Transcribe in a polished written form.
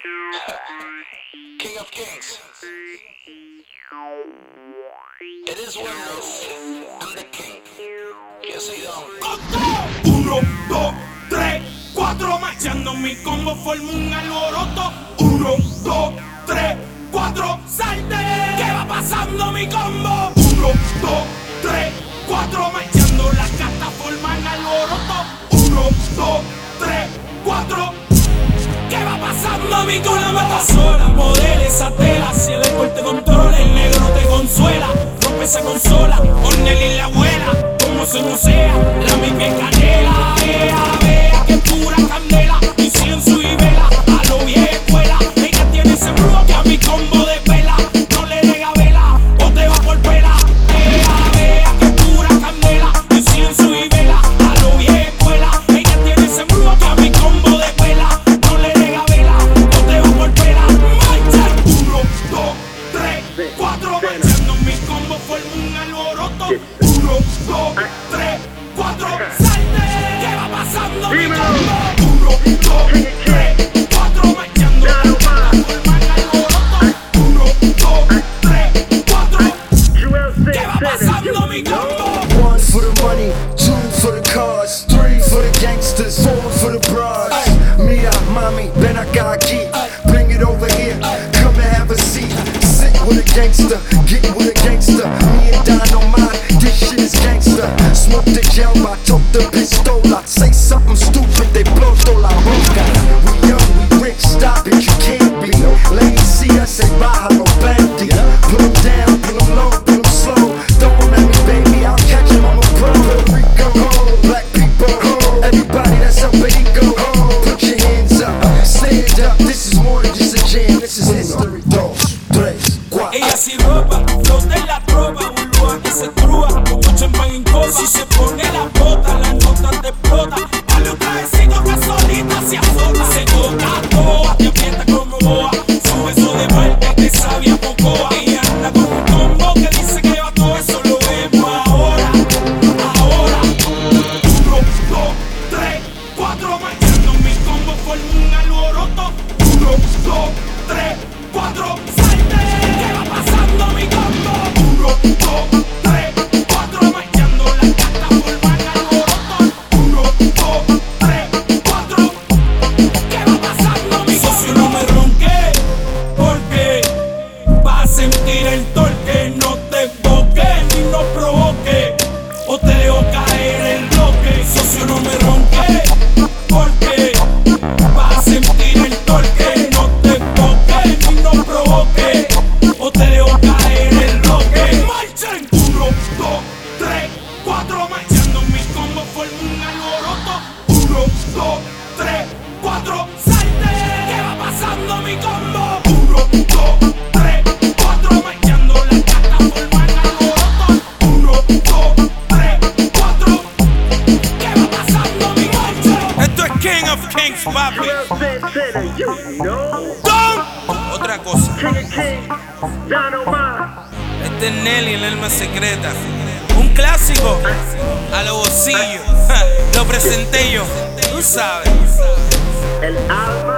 King of Kings. It is what it is. I'm the king. Yo soy Don. 1, 2, 3, 4, marchando mi combo forma un alboroto. 1, 2, 3, 4, salte. ¿Qué va pasando mi combo? 1, 2, 3, 4, marchando las cartas forman alboroto. 1, 2, 3, 4. ¿Qué va pasando mi con la mata sola? Modela esa tela, si el alcohol te controla, el negro te consuela. Rompe esa consola, Ornel y la abuela, como se no sea, la mi piel canela. Vea que pura candela, incienso y vela, a lo vieja escuela. Ella tiene ese brujo que a mi combo de pela, no le deja vela, o te va por pela. Vea que pura candela, incienso y vela, a lo vieja escuela. Ella tiene ese brujo que a mi combo de pela, no le deja vela, o te va por pela. Marcha 1, 2, 3, 4, marchando mi combo forma un alboroto. 1, 2, 3, 4, salte. ¿Qué va pasando mi combo? 1, 2, 3, 4, marchando mi combo forma un alboroto. 1, 2, 3, 4. ¿Qué va pasando mi combo? 1 for the money, 2 for the cars, 3 for the gangsters, 4 for the bras. Mia, mommy, ven acá aquí, bring it over here, come and have a seat. Sit with a gangster, get with a gangster. Me and Dynamite, this shit is gangster. Smoke the gel, I took the pistola. Say something stupid, they blow toda la boca. We young, we rich, stop it, you can't be. Ladies see us, say bájalo, bandit. Pull 'em down, pull 'em low, pull 'em slow. Throw 'em at me, baby, I'll catch 'em, I'm a pro. Puerto Rico, black people, everybody that's up and ego, put your hands up, stand up. This is more than just a jam, this is history. 2, 3, 4. Ella sin ropa, flota en la tropa, burbuja que se trúa, como champán en copa. Si se pone la bota, la nota te explota. Dale un trajecito que solita se azota. Se toca toa, te aprieta como boa. Su beso de parte te sabe a pocoa. Ella anda con un combo que dice que va todo eso, lo vemos ahora, ahora. 1, 2, 3, 4, marchando mi combo forma un alboroto. 1, 2, 3, 4, salte. ¿Qué va pasando mi combo? 1, 2, 3, 4, marchando las cartas forman alboroto. 1, 2, 3, 4. ¿Qué va pasando mi socio? No me ronque, porque vas a sentir el torque. No te enfoques ni no provoque, o te dejo caer el bloque. Socio, no me ronque, porque vas a sentir el torque. No te enfoques ni no provoque, o te dejo caer el bloque. Marchen 1, 2, 3, 4, marchando mi combo forma un alboroto. 1, 2, 3, 4, salte. ¿Qué va pasando mi combo? 1, 2, 3, 4, marchando las cartas forman alboroto. 1, 2, 3, 4. ¿Qué va pasando mi combo? Esto es King of Kings, papi. Don. Otra cosa. Este es Nelly, el alma secreta. Un clásico a los bolsillos. Lo presenté yo, tú sabes. El alma